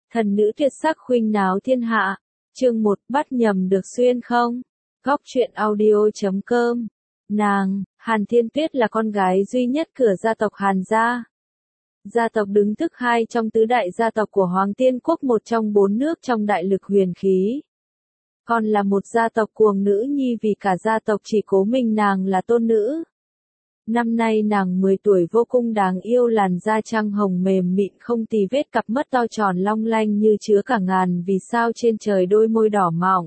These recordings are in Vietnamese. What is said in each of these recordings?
Thần nữ tuyệt sắc khuynh náo thiên hạ. Chương 1, bắt nhầm được xuyên không? Góc truyện audio.com. Nàng, Hàn Thiên Tuyết là con gái duy nhất của gia tộc Hàn gia. Gia tộc đứng thứ hai trong tứ đại gia tộc của Hoàng Tiên Quốc, một trong 4 nước trong đại lực huyền khí. Còn là một gia tộc cuồng nữ nhi vì cả gia tộc chỉ cố mình nàng là tôn nữ. Năm nay nàng 10 tuổi, vô cùng đáng yêu, làn da trăng hồng mềm mịn không tì vết, cặp mắt to tròn long lanh như chứa cả ngàn vì sao trên trời, đôi môi đỏ mọng,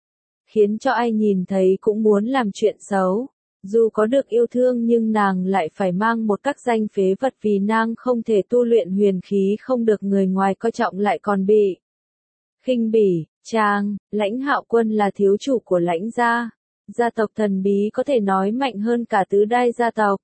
khiến cho ai nhìn thấy cũng muốn làm chuyện xấu. Dù có được yêu thương nhưng nàng lại phải mang một các danh phế vật vì nàng không thể tu luyện huyền khí, không được người ngoài coi trọng, lại còn bị khinh bỉ. Chàng, Lãnh Hạo Quân là thiếu chủ của Lãnh gia. Gia tộc thần bí có thể nói mạnh hơn cả tứ đại gia tộc.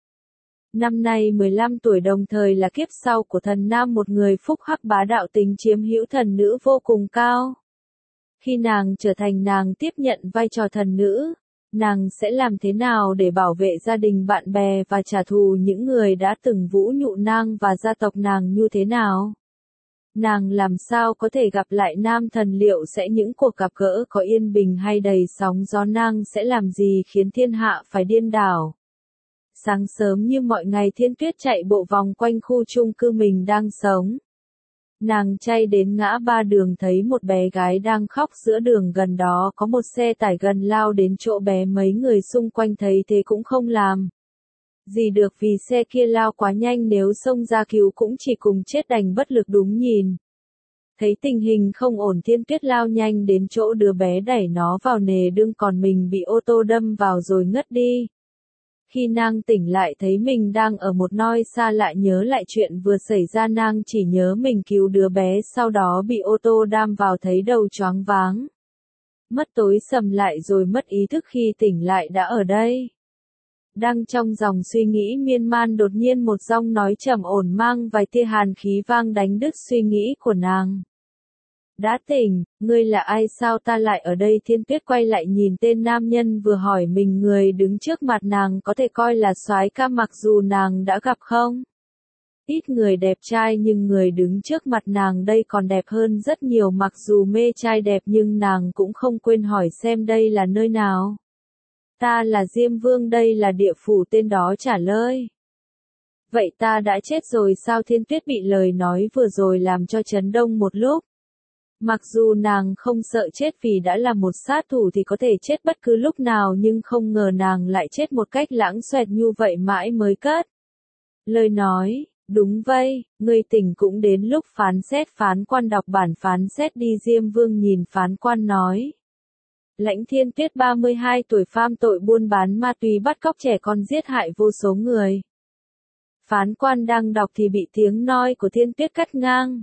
Năm nay 15 tuổi, đồng thời là kiếp sau của thần nam, một người phúc hắc bá đạo, tính chiếm hữu thần nữ vô cùng cao. Khi nàng trở thành, nàng tiếp nhận vai trò thần nữ, nàng sẽ làm thế nào để bảo vệ gia đình bạn bè và trả thù những người đã từng vũ nhục nàng và gia tộc nàng như thế nào? Nàng làm sao có thể gặp lại nam thần, liệu sẽ những cuộc gặp gỡ có yên bình hay đầy sóng gió? Nàng sẽ làm gì khiến thiên hạ phải điên đảo? Sáng sớm như mọi ngày, Thiên Tuyết chạy bộ vòng quanh khu chung cư mình đang sống. Nàng chạy đến ngã ba đường, thấy một bé gái đang khóc giữa đường, gần đó có một xe tải gần lao đến chỗ bé, mấy người xung quanh thấy thế cũng không làm gì được vì xe kia lao quá nhanh, nếu xông ra cứu cũng chỉ cùng chết, đành bất lực đúng nhìn. Thấy tình hình không ổn, Thiên Tuyết lao nhanh đến chỗ đứa bé, đẩy nó vào nề đường, còn mình bị ô tô đâm vào rồi ngất đi. Khi nàng tỉnh lại thấy mình đang ở một nơi xa lạ, nhớ lại chuyện vừa xảy ra, nàng chỉ nhớ mình cứu đứa bé, sau đó bị ô tô đâm vào, thấy đầu choáng váng, mắt tối sầm lại rồi mất ý thức. Khi tỉnh lại đã ở đây. Đang trong dòng suy nghĩ miên man, đột nhiên một giọng nói trầm ổn mang vài tia hàn khí vang đánh đứt suy nghĩ của nàng. Đã tỉnh, ngươi là ai, sao ta lại ở đây? Thiên Tuyết quay lại nhìn tên nam nhân vừa hỏi mình. Người đứng trước mặt nàng có thể coi là soái ca, mặc dù nàng đã gặp không ít người đẹp trai, nhưng người đứng trước mặt nàng đây còn đẹp hơn rất nhiều. Mặc dù mê trai đẹp nhưng nàng cũng không quên hỏi xem đây là nơi nào. Ta là Diêm Vương, đây là địa phủ, tên đó trả lời. Vậy ta đã chết rồi sao? Thiên Tuyết bị lời nói vừa rồi làm cho chấn động một lúc. Mặc dù nàng không sợ chết vì đã là một sát thủ thì có thể chết bất cứ lúc nào, nhưng không ngờ nàng lại chết một cách lãng xoẹt như vậy, mãi mới cất lời nói. Đúng vậy, ngươi tỉnh cũng đến lúc phán xét. Phán quan đọc bản phán xét đi. Diêm Vương nhìn phán quan nói. Lãnh Thiên Tuyết 32 tuổi, phạm tội buôn bán ma túy, bắt cóc trẻ con, giết hại vô số người. Phán quan đang đọc thì bị tiếng nói của Thiên Tuyết cắt ngang.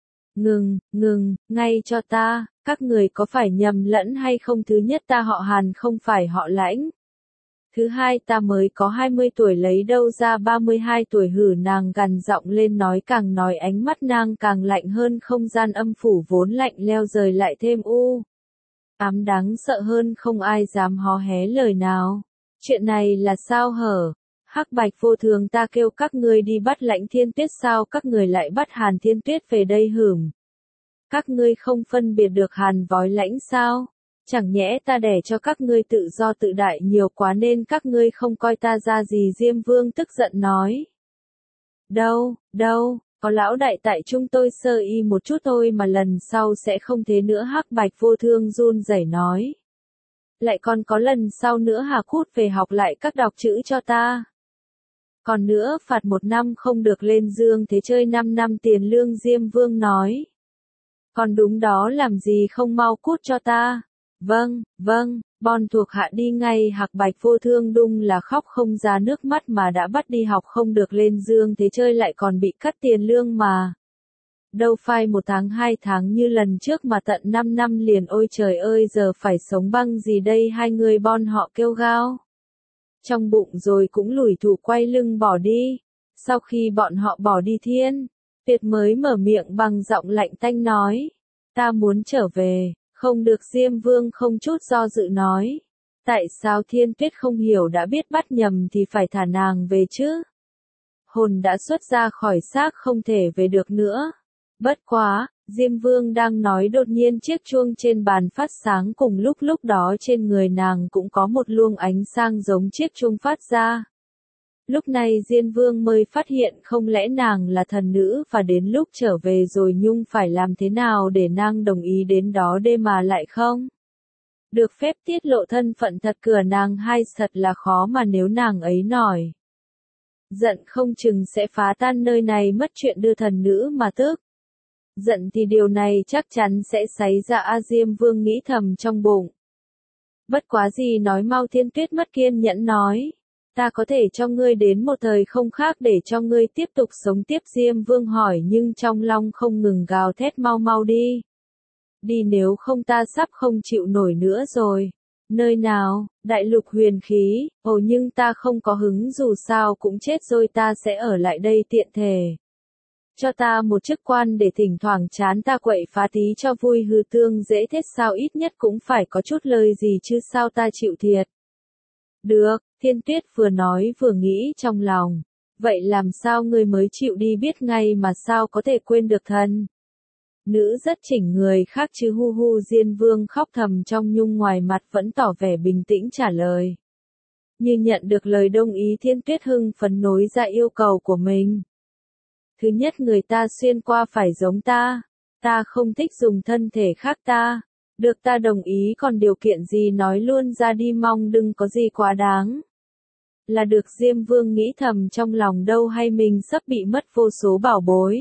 Ngừng, ngay cho ta, các người có phải nhầm lẫn hay không? Thứ nhất, ta họ Hàn không phải họ Lãnh. Thứ hai, ta mới có 20 tuổi, lấy đâu ra 32 tuổi? Hử, nàng gằn giọng lên nói, càng nói ánh mắt nàng càng lạnh hơn. Không gian âm phủ vốn lạnh leo rời lại thêm ám đáng sợ hơn, không ai dám hó hé lời nào. Chuyện này là sao hở? Hắc Bạch Vô Thường, ta kêu các ngươi đi bắt Lãnh Thiên Tuyết, sao các người lại bắt Hàn Thiên Tuyết về đây? Hửm, các ngươi không phân biệt được Hàn với Lãnh sao? Chẳng nhẽ ta để cho các ngươi tự do tự đại nhiều quá nên các ngươi không coi ta ra gì? Diêm Vương tức giận nói. Đâu, có lão đại tại chúng tôi sơ y một chút thôi mà, lần sau sẽ không thế nữa. Hắc Bạch Vô Thương run rẩy nói. Lại còn có lần sau nữa hả? Cút về học lại các đọc chữ cho ta. Còn nữa, phạt 1 năm không được lên giường thế chơi 5 năm tiền lương. Diêm Vương nói. Còn đúng đó, làm gì không mau cút cho ta. Vâng, bọn thuộc hạ đi ngay. Hắc Bạch Vô Thương đúng là khóc không ra nước mắt, mà đã bắt đi học không được lên giường thế chơi lại còn bị cắt tiền lương mà. Đâu phải 1 tháng 2 tháng như lần trước mà tận 5 năm liền. Ôi trời ơi, giờ phải sống bằng gì đây? Hai người bọn họ kêu gào trong bụng rồi cũng lủi thủi quay lưng bỏ đi. Sau khi bọn họ bỏ đi, Thiên Tuyết mới mở miệng bằng giọng lạnh tanh nói. Ta muốn trở về. Không được. Diêm Vương không chút do dự nói. Tại sao? Thiên Tuyết không hiểu, đã biết bắt nhầm thì phải thả nàng về chứ. Hồn đã xuất ra khỏi xác, không thể về được nữa. Bất quá, Diêm Vương đang nói đột nhiên chiếc chuông trên bàn phát sáng cùng lúc đó trên người nàng cũng có một luồng ánh sáng giống chiếc chuông phát ra. Lúc này Diêm Vương mới phát hiện không lẽ nàng là thần nữ và đến lúc trở về rồi Nhung phải làm thế nào để nàng đồng ý đến đó đêm mà lại không? Được phép tiết lộ thân phận thật của nàng hay thật là khó mà nếu nàng ấy nổi giận không chừng sẽ phá tan nơi này mất chuyện đưa thần nữ mà tức. Giận thì điều này chắc chắn sẽ xảy ra Diêm Vương nghĩ thầm trong bụng. Bất quá gì nói mau Thiên Tuyết mất kiên nhẫn nói. Ta có thể cho ngươi đến một thời không khác để cho ngươi tiếp tục sống tiếp Diêm Vương hỏi nhưng trong lòng không ngừng gào thét mau mau đi. Đi nếu không ta sắp không chịu nổi nữa rồi. Nơi nào, đại lục huyền khí, nhưng ta không có hứng dù sao cũng chết rồi ta sẽ ở lại đây tiện thể. Cho ta một chức quan để thỉnh thoảng chán ta quậy phá tí cho vui hư tương dễ thế sao ít nhất cũng phải có chút lời gì chứ sao ta chịu thiệt. Được, Thiên Tuyết vừa nói vừa nghĩ trong lòng. Vậy làm sao ngươi mới chịu đi biết ngay mà sao có thể quên được thần? Nữ rất chỉnh người khác chứ hu hu Diêm Vương khóc thầm trong nhung ngoài mặt vẫn tỏ vẻ bình tĩnh trả lời. Như nhận được lời đồng ý Thiên Tuyết hưng phấn nối ra yêu cầu của mình. Thứ nhất người ta xuyên qua phải giống ta. Ta không thích dùng thân thể khác ta. Được ta đồng ý còn điều kiện gì nói luôn ra đi mong đừng có gì quá đáng. Là được Diêm Vương nghĩ thầm trong lòng đâu hay mình sắp bị mất vô số bảo bối.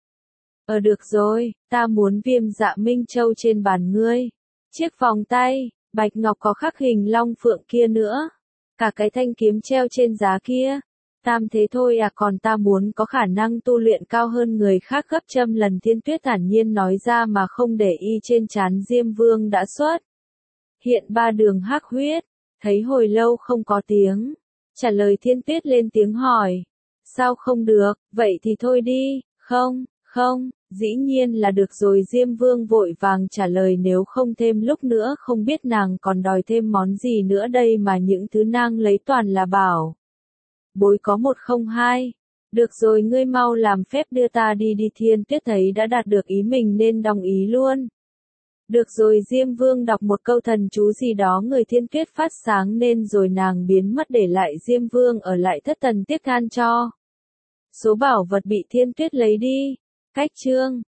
Được rồi, ta muốn Viêm Dạ Minh Châu trên bàn ngươi. Chiếc vòng tay, bạch ngọc có khắc hình long phượng kia nữa. Cả cái thanh kiếm treo trên giá kia. Tam thế thôi còn ta muốn có khả năng tu luyện cao hơn người khác gấp trăm lần Thiên Tuyết thản nhiên nói ra mà không để ý trên trán Diêm Vương đã xuất. Hiện ba đường hắc huyết, thấy hồi lâu không có tiếng. Trả lời Thiên Tuyết lên tiếng hỏi. Sao không được, vậy thì thôi đi, không, dĩ nhiên là được rồi Diêm Vương vội vàng trả lời nếu không thêm lúc nữa không biết nàng còn đòi thêm món gì nữa đây mà những thứ nàng lấy toàn là bảo. Bối có 102. Được rồi ngươi mau làm phép đưa ta đi đi Thiên Tuyết thấy đã đạt được ý mình nên đồng ý luôn. Được rồi Diêm Vương đọc một câu thần chú gì đó người Thiên Tuyết phát sáng nên rồi nàng biến mất để lại Diêm Vương ở lại thất thần tiếc than cho. Số bảo vật bị Thiên Tuyết lấy đi. Cách chương